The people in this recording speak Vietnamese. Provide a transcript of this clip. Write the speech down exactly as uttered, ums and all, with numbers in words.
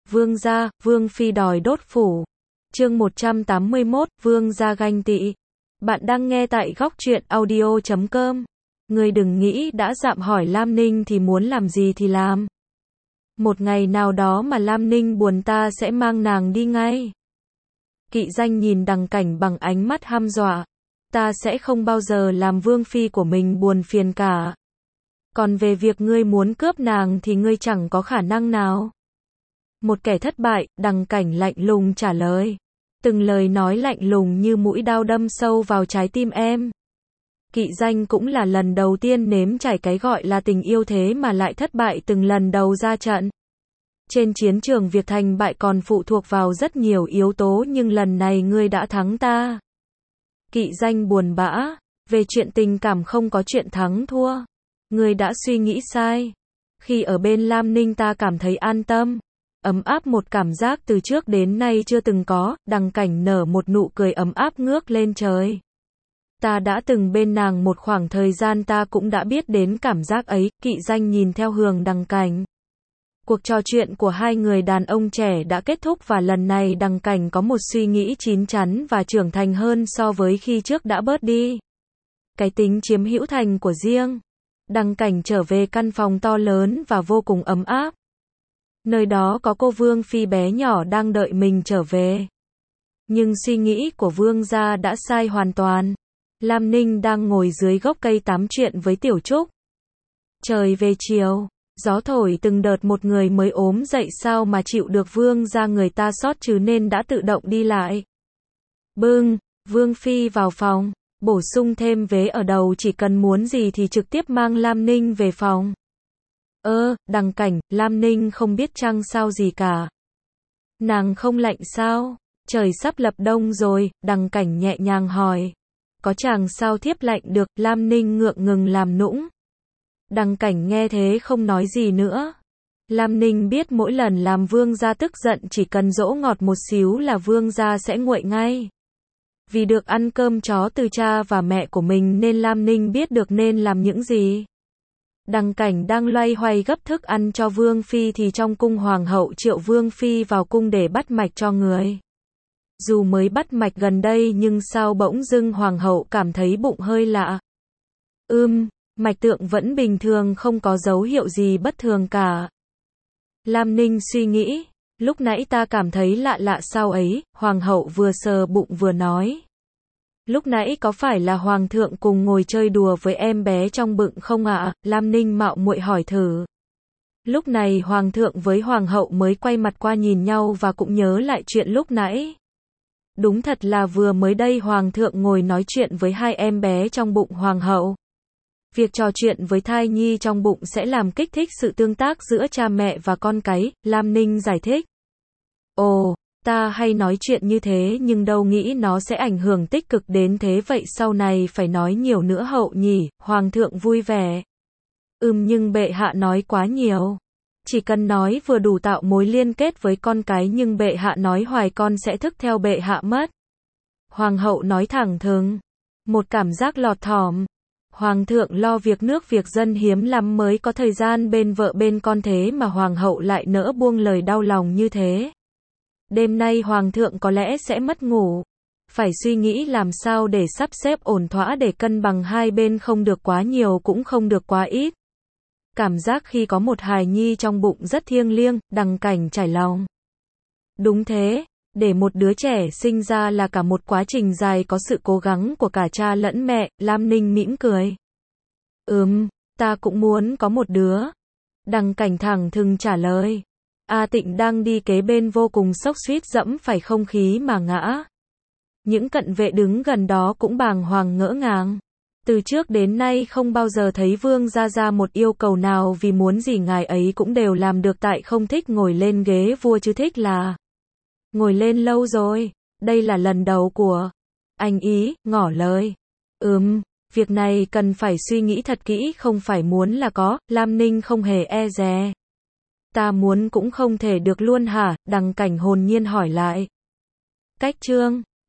Vương gia, Vương phi đòi đốt phủ. Chương một trăm tám mươi mốt, Vương gia ganh tị. Bạn đang nghe tại góc truyện audio chấm com. Ngươi đừng nghĩ đã dạm hỏi Lam Ninh thì muốn làm gì thì làm. Một ngày nào đó mà Lam Ninh buồn ta sẽ mang nàng đi ngay. Kỵ danh nhìn Đằng Cảnh bằng ánh mắt hăm dọa. Ta sẽ không bao giờ làm vương phi của mình buồn phiền cả. Còn về việc ngươi muốn cướp nàng thì ngươi chẳng có khả năng nào. Một kẻ thất bại, Đằng Cảnh lạnh lùng trả lời. Từng lời nói lạnh lùng như mũi đao đâm sâu vào trái tim em. Kỵ danh cũng là lần đầu tiên nếm trải cái gọi là tình yêu thế mà lại thất bại từng lần đầu ra trận. Trên chiến trường việc thành bại còn phụ thuộc vào rất nhiều yếu tố, nhưng lần này ngươi đã thắng ta. Kỵ danh buồn bã, về chuyện tình cảm không có chuyện thắng thua. Ngươi đã suy nghĩ sai. Khi ở bên Lam Ninh ta cảm thấy an tâm, ấm áp, một cảm giác từ trước đến nay chưa từng có. Đằng Cảnh nở một nụ cười ấm áp ngước lên trời. Ta đã từng bên nàng một khoảng thời gian, ta cũng đã biết đến cảm giác ấy. Kỵ danh nhìn theo hướng Đằng Cảnh. Cuộc trò chuyện của hai người đàn ông trẻ đã kết thúc và lần này Đằng Cảnh có một suy nghĩ chín chắn và trưởng thành hơn so với khi trước đã bớt đi. Cái tính chiếm hữu thành của riêng. Đằng Cảnh trở về căn phòng to lớn và vô cùng ấm áp. Nơi đó có cô Vương phi bé nhỏ đang đợi mình trở về. Nhưng suy nghĩ của Vương gia đã sai hoàn toàn. Lam Ninh đang ngồi dưới gốc cây tám chuyện với Tiểu Trúc. Trời về chiều, gió thổi từng đợt, một người mới ốm dậy sao mà chịu được Vương gia người ta sót chứ, nên đã tự động đi lại. Bưng, Vương phi vào phòng, bổ sung thêm vế ở đầu, chỉ cần muốn gì thì trực tiếp mang Lam Ninh về phòng. Ơ, Đằng Cảnh, Lam Ninh không biết chăng sao gì cả. Nàng không lạnh sao? Trời sắp lập đông rồi, Đằng Cảnh nhẹ nhàng hỏi. Có chàng sao thiếp lạnh được, Lam Ninh ngượng ngừng làm nũng. Đằng Cảnh nghe thế không nói gì nữa. Lam Ninh biết mỗi lần làm Vương gia tức giận chỉ cần dỗ ngọt một xíu là Vương gia sẽ nguội ngay. Vì được ăn cơm chó từ cha và mẹ của mình nên Lam Ninh biết được nên làm những gì. Đằng Cảnh đang loay hoay gấp thức ăn cho Vương phi thì trong cung hoàng hậu triệu Vương phi vào cung để bắt mạch cho người. Dù mới bắt mạch gần đây nhưng sao bỗng dưng hoàng hậu cảm thấy bụng hơi lạ. Ưm, mạch tượng vẫn bình thường, không có dấu hiệu gì bất thường cả. Lam Ninh suy nghĩ, lúc nãy ta cảm thấy lạ lạ sao ấy, hoàng hậu vừa sờ bụng vừa nói. Lúc nãy có phải là hoàng thượng cùng ngồi chơi đùa với em bé trong bụng không ạ? Lam Ninh mạo muội hỏi thử. Lúc này hoàng thượng với hoàng hậu mới quay mặt qua nhìn nhau và cũng nhớ lại chuyện lúc nãy. Đúng thật là vừa mới đây hoàng thượng ngồi nói chuyện với hai em bé trong bụng hoàng hậu. Việc trò chuyện với thai nhi trong bụng sẽ làm kích thích sự tương tác giữa cha mẹ và con cái, Lam Ninh giải thích. Ồ, ta hay nói chuyện như thế nhưng đâu nghĩ nó sẽ ảnh hưởng tích cực đến thế, vậy sau này phải nói nhiều nữa hậu nhỉ, hoàng thượng vui vẻ. Ừm, nhưng bệ hạ nói quá nhiều. Chỉ cần nói vừa đủ tạo mối liên kết với con cái, nhưng bệ hạ nói hoài con sẽ thức theo bệ hạ mất. Hoàng hậu nói thẳng thừng. Một cảm giác lọt thỏm. Hoàng thượng lo việc nước việc dân hiếm lắm mới có thời gian bên vợ bên con, thế mà hoàng hậu lại nỡ buông lời đau lòng như thế. Đêm nay hoàng thượng có lẽ sẽ mất ngủ. Phải suy nghĩ làm sao để sắp xếp ổn thỏa để cân bằng hai bên, không được quá nhiều cũng không được quá ít. Cảm giác khi có một hài nhi trong bụng rất thiêng liêng, Đằng Cảnh trải lòng. Đúng thế, để một đứa trẻ sinh ra là cả một quá trình dài, có sự cố gắng của cả cha lẫn mẹ. Lam Ninh mỉm cười. Ừm, ta cũng muốn có một đứa. Đằng Cảnh thẳng thừng trả lời. A Tịnh đang đi kế bên vô cùng sốc suýt dẫm phải không khí mà ngã. Những cận vệ đứng gần đó cũng bàng hoàng ngỡ ngàng. Từ trước đến nay không bao giờ thấy Vương gia ra một yêu cầu nào vì muốn gì ngài ấy cũng đều làm được, tại không thích ngồi lên ghế vua chứ thích là ngồi lên lâu rồi. Đây là lần đầu của anh ý, ngỏ lời. Ừm, việc này cần phải suy nghĩ thật kỹ, không phải muốn là có. Lam Ninh không hề e dè. Ta muốn cũng không thể được luôn hả? Đằng Cảnh hồn nhiên hỏi lại. Cách chương